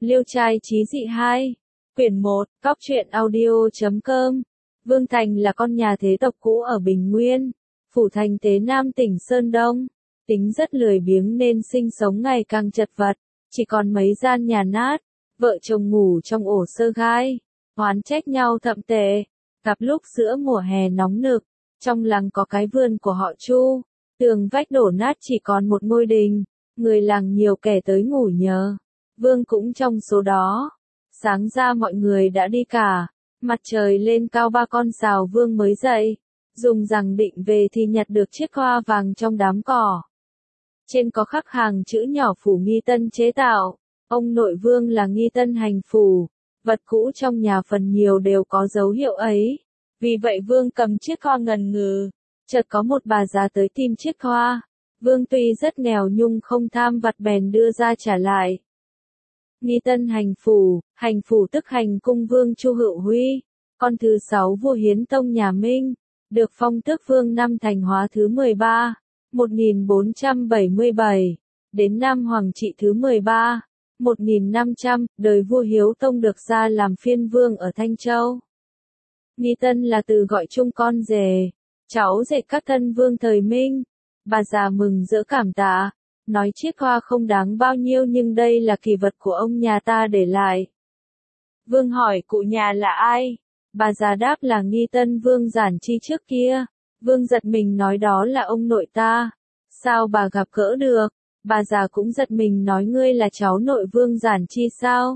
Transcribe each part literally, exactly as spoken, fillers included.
Liêu trai chí dị hai. Quyển một, Cóc truyện audio chấm com. Vương Thành là con nhà thế tộc cũ ở Bình Nguyên, phủ thành Tế Nam tỉnh Sơn Đông. Tính rất lười biếng nên sinh sống ngày càng chật vật, chỉ còn mấy gian nhà nát, vợ chồng ngủ trong ổ sơ gai, oán trách nhau thậm tệ. Gặp lúc giữa mùa hè nóng nực, trong làng có cái vườn của họ Chu, tường vách đổ nát chỉ còn một ngôi đình, người làng nhiều kẻ tới ngủ nhờ. Vương cũng trong số đó. Sáng ra mọi người đã đi cả, mặt trời lên cao ba con sào Vương mới dậy, dùng rằng định về thì nhặt được chiếc hoa vàng trong đám cỏ. Trên có khắc hàng chữ nhỏ phủ Nghi Tân chế tạo, ông nội Vương là Nghi Tân hành phủ, vật cũ trong nhà phần nhiều đều có dấu hiệu ấy. Vì vậy Vương cầm chiếc hoa ngần ngừ, chợt có một bà già tới tìm chiếc hoa. Vương tuy rất nghèo nhưng không tham vặt bèn đưa ra trả lại. Nghi Tân hành phủ, hành phủ tức hành cung Vương Chu Hữu Huy, con thứ sáu vua Hiến Tông nhà Minh, được phong tước vương năm Thành Hóa thứ mười ba, một nghìn bốn trăm bảy mươi bảy, đến năm Hoàng Trị thứ mười ba, một nghìn năm trăm, đời vua Hiếu Tông được ra làm phiên vương ở Thanh Châu. Nghi Tân là từ gọi chung con rể, cháu rể các thân vương thời Minh. Bà già mừng rỡ cảm tạ, nói chiếc hoa không đáng bao nhiêu nhưng đây là kỷ vật của ông nhà ta để lại. Vương hỏi cụ nhà là ai? Bà già đáp là Nghi Tân Vương Giản Chi trước kia. Vương giật mình nói đó là ông nội ta. Sao bà gặp gỡ được? Bà già cũng giật mình nói ngươi là cháu nội Vương Giản Chi sao?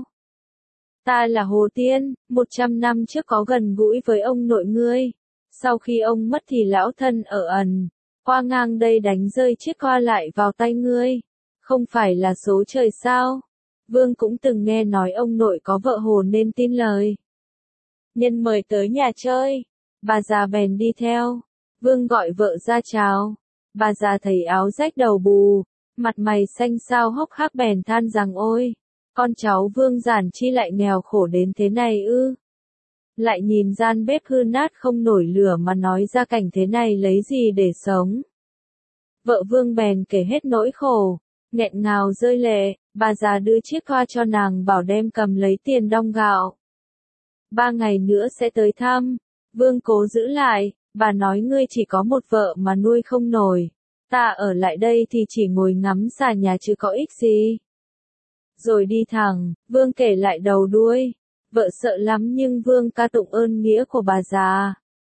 Ta là Hồ Tiên, một trăm năm trước có gần gũi với ông nội ngươi. Sau khi ông mất thì lão thân ở ẩn, qua ngang đây đánh rơi chiếc hoa lại vào tay ngươi. Không phải là số trời sao? Vương cũng từng nghe nói ông nội có vợ Hồ nên tin lời. Nhân mời tới nhà chơi, bà già bèn đi theo. Vương gọi vợ ra chào. Bà già thấy áo rách đầu bù, mặt mày xanh xao hốc hác bèn than rằng ôi, con cháu Vương Giản Chi lại nghèo khổ đến thế này ư. Lại nhìn gian bếp hư nát không nổi lửa mà nói ra cảnh thế này lấy gì để sống. Vợ Vương bèn kể hết nỗi khổ, nghẹn ngào rơi lệ. Bà già đưa chiếc hoa cho nàng bảo đem cầm lấy tiền đong gạo. Ba ngày nữa sẽ tới thăm. Vương cố giữ lại, bà nói ngươi chỉ có một vợ mà nuôi không nổi. Ta ở lại đây thì chỉ ngồi ngắm xà nhà chứ có ích gì. Rồi đi thẳng, Vương kể lại đầu đuôi. Vợ sợ lắm nhưng Vương ca tụng ơn nghĩa của bà già.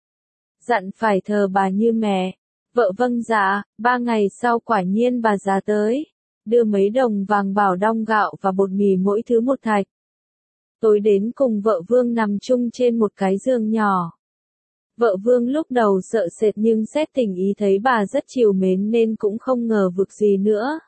Dặn phải thờ bà như mẹ. Vợ vâng dạ, ba ngày sau quả nhiên bà già tới. Đưa mấy đồng vàng bảo đong gạo và bột mì mỗi thứ một thạch. Tối đến cùng vợ Vương nằm chung trên một cái giường nhỏ. Vợ Vương lúc đầu sợ sệt nhưng xét tình ý thấy bà rất chiều mến nên cũng không ngờ vực gì nữa.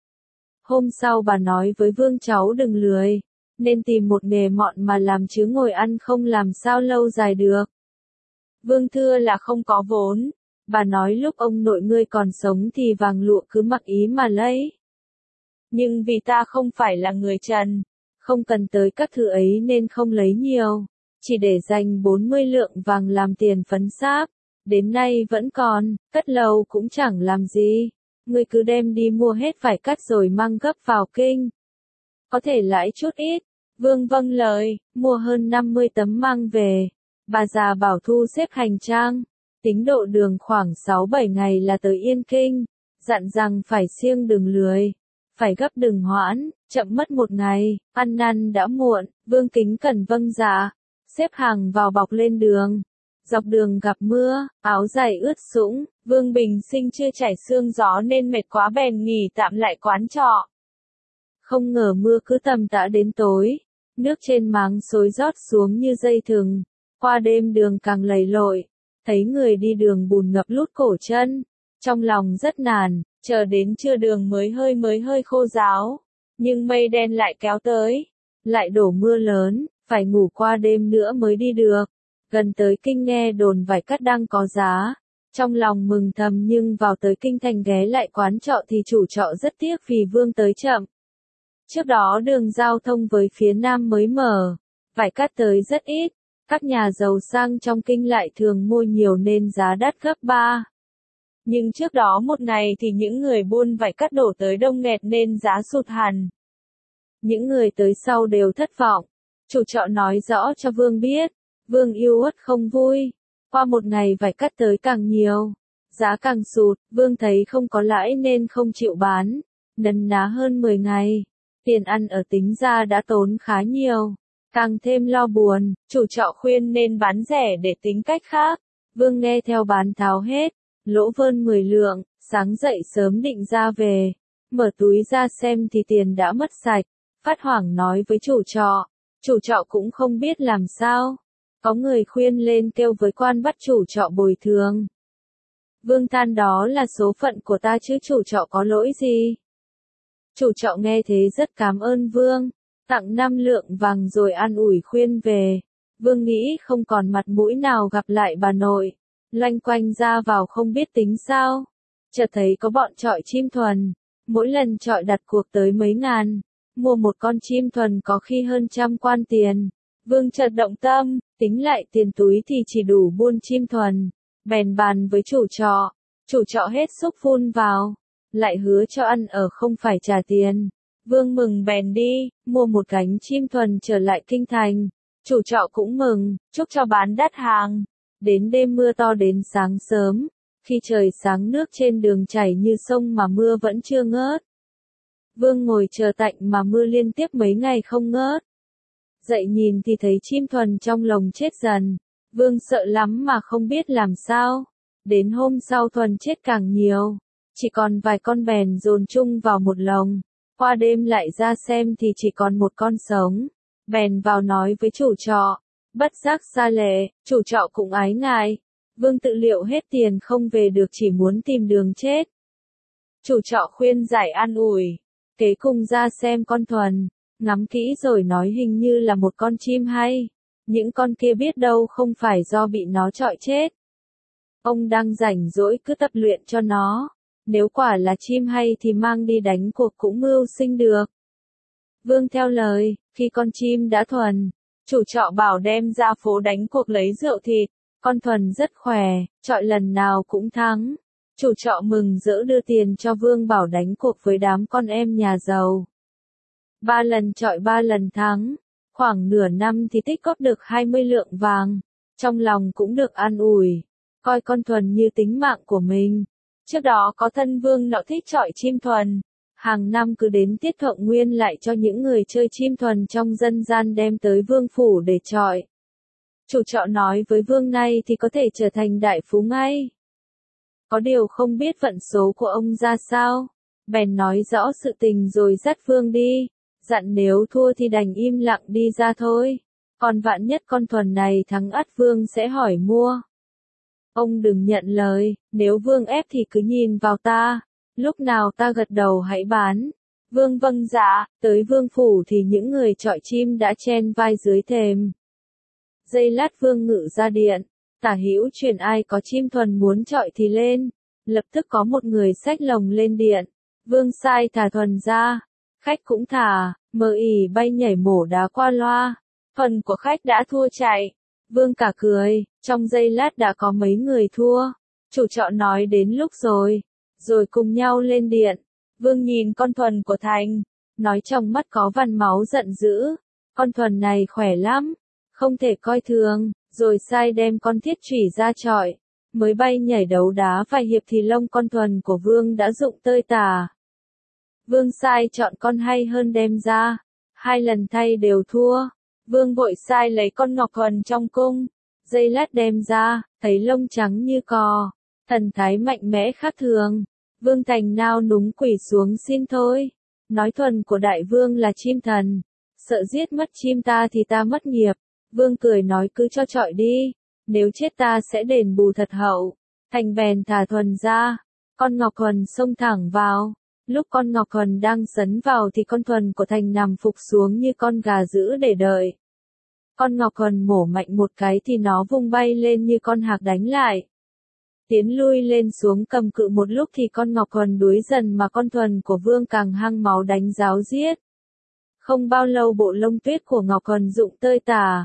Hôm sau bà nói với Vương cháu đừng lười, nên tìm một nghề mọn mà làm chứ ngồi ăn không làm sao lâu dài được. Vương thưa là không có vốn. Bà nói lúc ông nội ngươi còn sống thì vàng lụa cứ mặc ý mà lấy. Nhưng vì ta không phải là người trần, không cần tới các thứ ấy nên không lấy nhiều, chỉ để dành bốn mươi lượng vàng làm tiền phấn sáp, đến nay vẫn còn, cất lâu cũng chẳng làm gì, ngươi cứ đem đi mua hết vải cắt rồi mang gấp vào kinh. Có thể lãi chút ít. Vương vâng lời, mua hơn năm mươi tấm mang về. Bà già bảo thu xếp hành trang, tính độ đường khoảng sáu bảy ngày là tới Yên Kinh, dặn rằng phải siêng đừng lười. Phải gấp đừng hoãn, chậm mất một ngày, ăn năn đã muộn. Vương kính cẩn vâng dạ, xếp hàng vào bọc lên đường. Dọc đường gặp mưa, áo dày ướt sũng, Vương bình sinh chưa trải sương gió nên mệt quá bèn nghỉ tạm lại quán trọ. Không ngờ mưa cứ tầm tã đến tối, nước trên máng xối rót xuống như dây thừng, qua đêm đường càng lầy lội, thấy người đi đường bùn ngập lút cổ chân, trong lòng rất nản. Chờ đến trưa đường mới hơi mới hơi khô ráo, nhưng mây đen lại kéo tới, lại đổ mưa lớn, phải ngủ qua đêm nữa mới đi được. Gần tới kinh nghe đồn vải cắt đang có giá, trong lòng mừng thầm nhưng vào tới kinh thành ghé lại quán trọ thì chủ trọ rất tiếc vì Vương tới chậm. Trước đó đường giao thông với phía Nam mới mở, vải cắt tới rất ít, các nhà giàu sang trong kinh lại thường mua nhiều nên giá đắt gấp ba. Nhưng trước đó một ngày thì những người buôn vải cắt đổ tới đông nghẹt nên giá sụt hẳn. Những người tới sau đều thất vọng. Chủ trọ nói rõ cho Vương biết. Vương yếu uất không vui. Qua một ngày vải cắt tới càng nhiều. Giá càng sụt, Vương thấy không có lãi nên không chịu bán. Nấn ná hơn mười ngày. Tiền ăn ở tính ra đã tốn khá nhiều. Càng thêm lo buồn, chủ trọ khuyên nên bán rẻ để tính cách khác. Vương nghe theo bán tháo hết. Lỗ vơn mười lượng, sáng dậy sớm định ra về. Mở túi ra xem thì tiền đã mất sạch. Phát hoảng nói với chủ trọ. Chủ trọ cũng không biết làm sao. Có người khuyên lên kêu với quan bắt chủ trọ bồi thường. Vương than đó là số phận của ta chứ chủ trọ có lỗi gì. Chủ trọ nghe thế rất cảm ơn Vương. Tặng năm lượng vàng rồi an ủi khuyên về. Vương nghĩ không còn mặt mũi nào gặp lại bà nội. Loanh quanh ra vào không biết tính sao. Chợt thấy có bọn chọi chim thuần. Mỗi lần chọi đặt cuộc tới mấy ngàn. Mua một con chim thuần có khi hơn trăm quan tiền. Vương chợt động tâm, tính lại tiền túi thì chỉ đủ buôn chim thuần. Bèn bàn với chủ trọ. Chủ trọ hết xúc phun vào. Lại hứa cho ăn ở không phải trả tiền. Vương mừng bèn đi, mua một cánh chim thuần trở lại kinh thành. Chủ trọ cũng mừng, chúc cho bán đắt hàng. Đến đêm mưa to đến sáng sớm. Khi trời sáng nước trên đường chảy như sông mà mưa vẫn chưa ngớt. Vương ngồi chờ tạnh mà mưa liên tiếp mấy ngày không ngớt. Dậy nhìn thì thấy chim thuần trong lồng chết dần. Vương sợ lắm mà không biết làm sao. Đến hôm sau thuần chết càng nhiều. Chỉ còn vài con bèn dồn chung vào một lồng. Qua đêm lại ra xem thì chỉ còn một con sống. Bèn vào nói với chủ trọ. Bất giác xa lệ, chủ trọ cũng ái ngại. Vương tự liệu hết tiền không về được chỉ muốn tìm đường chết. Chủ trọ khuyên giải an ủi. Kế cùng ra xem con thuần. Ngắm kỹ rồi nói hình như là một con chim hay. Những con kia biết đâu không phải do bị nó chọi chết. Ông đang rảnh rỗi cứ tập luyện cho nó. Nếu quả là chim hay thì mang đi đánh cuộc cũng mưu sinh được. Vương theo lời, khi con chim đã thuần, chủ trọ bảo đem ra phố đánh cuộc lấy rượu thịt. Con thuần rất khỏe, chọi lần nào cũng thắng. Chủ trọ mừng rỡ đưa tiền cho Vương bảo đánh cuộc với đám con em nhà giàu. Ba lần chọi ba lần thắng. Khoảng nửa năm thì tích góp được hai mươi lượng vàng. Trong lòng cũng được an ủi. Coi con thuần như tính mạng của mình. Trước đó có thân Vương nọ thích chọi chim thuần. Hàng năm cứ đến tiết Thuận Nguyên lại cho những người chơi chim thuần trong dân gian đem tới Vương phủ để chọi. Chủ trọ nói với Vương này thì có thể trở thành đại phú ngay. Có điều không biết vận số của ông ra sao. Bèn nói rõ sự tình rồi dắt Vương đi. Dặn nếu thua thì đành im lặng đi ra thôi. Còn vạn nhất con thuần này thắng ắt Vương sẽ hỏi mua. Ông đừng nhận lời, nếu Vương ép thì cứ nhìn vào ta. Lúc nào ta gật đầu hãy bán. Vương vâng dạ, tới Vương phủ thì những người chọi chim đã chen vai dưới thềm. Giây lát Vương ngự ra điện. Tả hữu truyền ai có chim thuần muốn chọi thì lên. Lập tức có một người xách lồng lên điện. Vương sai thả thuần ra. Khách cũng thả, mơ ỉ bay nhảy mổ đá qua loa. Thuần của khách đã thua chạy. Vương cả cười, trong giây lát đã có mấy người thua. Chủ trọ nói đến lúc rồi. Rồi cùng nhau lên điện. Vương nhìn con thuần của Thành. Nói trong mắt có vằn máu giận dữ. Con thuần này khỏe lắm. Không thể coi thường. Rồi sai đem con thiết chủy ra chọi. Mới bay nhảy đấu đá vài hiệp thì lông con thuần của Vương đã rụng tơi tả. Vương sai chọn con hay hơn đem ra. Hai lần thay đều thua. Vương vội sai lấy con ngọc thuần trong cung. Giây lát đem ra, thấy lông trắng như cò. Thần thái mạnh mẽ khác thường. Vương Thành nao núng quỳ xuống xin thôi. Nói thuần của đại vương là chim thần. Sợ giết mất chim ta thì ta mất nghiệp. Vương cười nói cứ cho chọi đi. Nếu chết ta sẽ đền bù thật hậu. Thành bèn thả thuần ra. Con ngọc thuần xông thẳng vào. Lúc con ngọc thuần đang sấn vào thì con thuần của Thành nằm phục xuống như con gà giữ để đợi. Con ngọc thuần mổ mạnh một cái thì nó vung bay lên như con hạc đánh lại. Tiến lui lên xuống cầm cự một lúc thì con ngọc thuần đuối dần mà con thuần của Vương càng hăng máu đánh ráo giết. Không bao lâu bộ lông tuyết của ngọc thuần rụng tơi tả.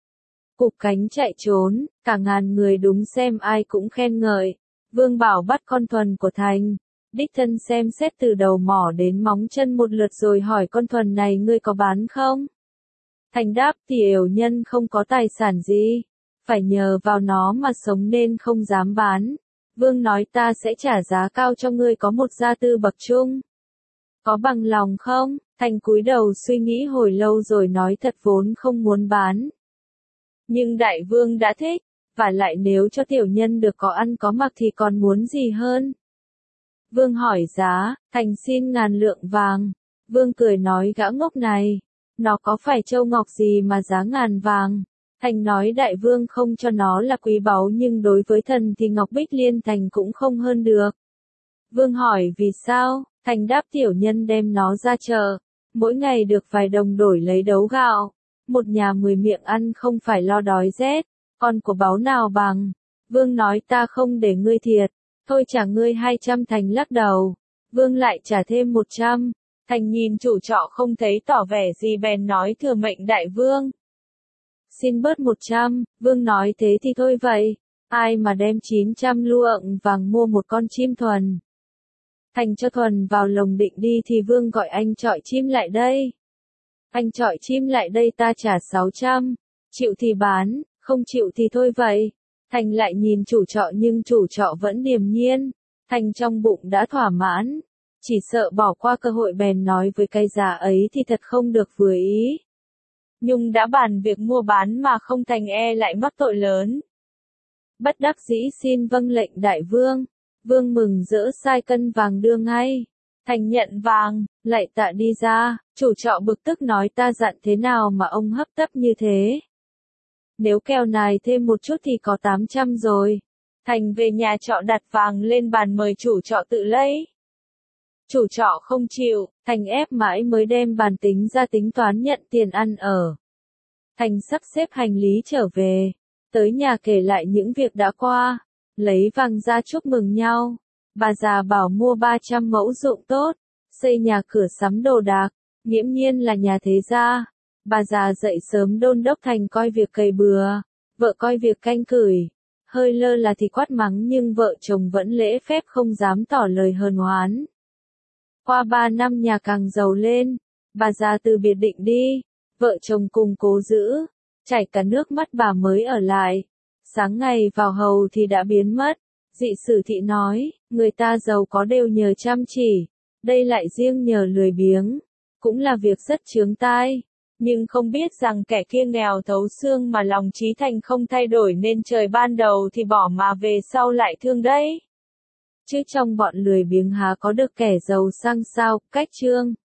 Cụp cánh chạy trốn, cả ngàn người đúng xem ai cũng khen ngợi. Vương bảo bắt con thuần của Thành. đích thân xem xét từ đầu mỏ đến móng chân một lượt rồi hỏi con Thuần này ngươi có bán không? Thành đáp tiểu nhân không có tài sản gì, phải nhờ vào nó mà sống nên không dám bán. Vương nói ta sẽ trả giá cao cho ngươi có một gia tư bậc trung. Có bằng lòng không? Thành cúi đầu suy nghĩ hồi lâu rồi nói thật vốn không muốn bán. Nhưng đại vương đã thích, và lại nếu cho tiểu nhân được có ăn có mặc thì còn muốn gì hơn. Vương hỏi giá, Thành xin ngàn lượng vàng. Vương cười nói gã ngốc này, nó có phải châu ngọc gì mà giá ngàn vàng. Thành nói đại vương không cho nó là quý báu nhưng đối với thần thì ngọc bích liên thành cũng không hơn được. Vương hỏi vì sao? Thành đáp tiểu nhân đem nó ra chợ, mỗi ngày được vài đồng đổi lấy đấu gạo. Một nhà mười miệng ăn không phải lo đói rét, còn của báu nào bằng. Vương nói ta không để ngươi thiệt, thôi trả ngươi hai trăm. Thành lắc đầu. Vương lại trả thêm một trăm. Thành nhìn chủ trọ không thấy tỏ vẻ gì bèn nói thừa mệnh đại vương. Xin bớt một trăm, Vương nói thế thì thôi vậy, ai mà đem chín trăm lượng vàng mua một con chim Thuần. Thành cho Thuần vào lồng định đi thì Vương gọi anh chọi chim lại đây. Anh chọi chim lại đây ta trả sáu trăm, chịu thì bán, không chịu thì thôi vậy. Thành lại nhìn chủ trọ nhưng chủ trọ vẫn điềm nhiên, Thành trong bụng đã thỏa mãn, chỉ sợ bỏ qua cơ hội bèn nói với cái giá ấy thì thật không được vừa ý. Nhung đã bàn việc mua bán mà không Thành e lại mắc tội lớn. Bất đắc dĩ xin vâng lệnh đại vương. Vương mừng rỡ sai cân vàng đưa ngay. Thành nhận vàng, lại tạ đi ra, chủ trọ bực tức nói ta dặn thế nào mà ông hấp tấp như thế. Nếu kèo này thêm một chút thì có tám trăm rồi. Thành về nhà trọ đặt vàng lên bàn mời chủ trọ tự lấy. Chủ trọ không chịu, Thành ép mãi mới đem bàn tính ra tính toán nhận tiền ăn ở. Thành sắp xếp hành lý trở về, tới nhà kể lại những việc đã qua, lấy vàng ra chúc mừng nhau. Bà già bảo mua ba trăm mẫu ruộng tốt, xây nhà cửa sắm đồ đạc, nghiễm nhiên là nhà thế gia. Bà già dậy sớm đôn đốc Thành coi việc cày bừa, vợ coi việc canh cửi. Hơi lơ là thì quát mắng nhưng vợ chồng vẫn lễ phép không dám tỏ lời hờn oán. Qua ba năm nhà càng giàu lên, bà già từ biệt định đi, vợ chồng cùng cố giữ, chảy cả nước mắt bà mới ở lại. Sáng ngày vào hầu thì đã biến mất. Dị Sử Thị nói, người ta giàu có đều nhờ chăm chỉ, đây lại riêng nhờ lười biếng, cũng là việc rất chướng tai. Nhưng không biết rằng kẻ kia nghèo thấu xương mà lòng trí thành không thay đổi nên trời ban đầu thì bỏ mà về sau lại thương đấy. Chứ trong bọn lười biếng há có được kẻ giàu sang sao, cách chương.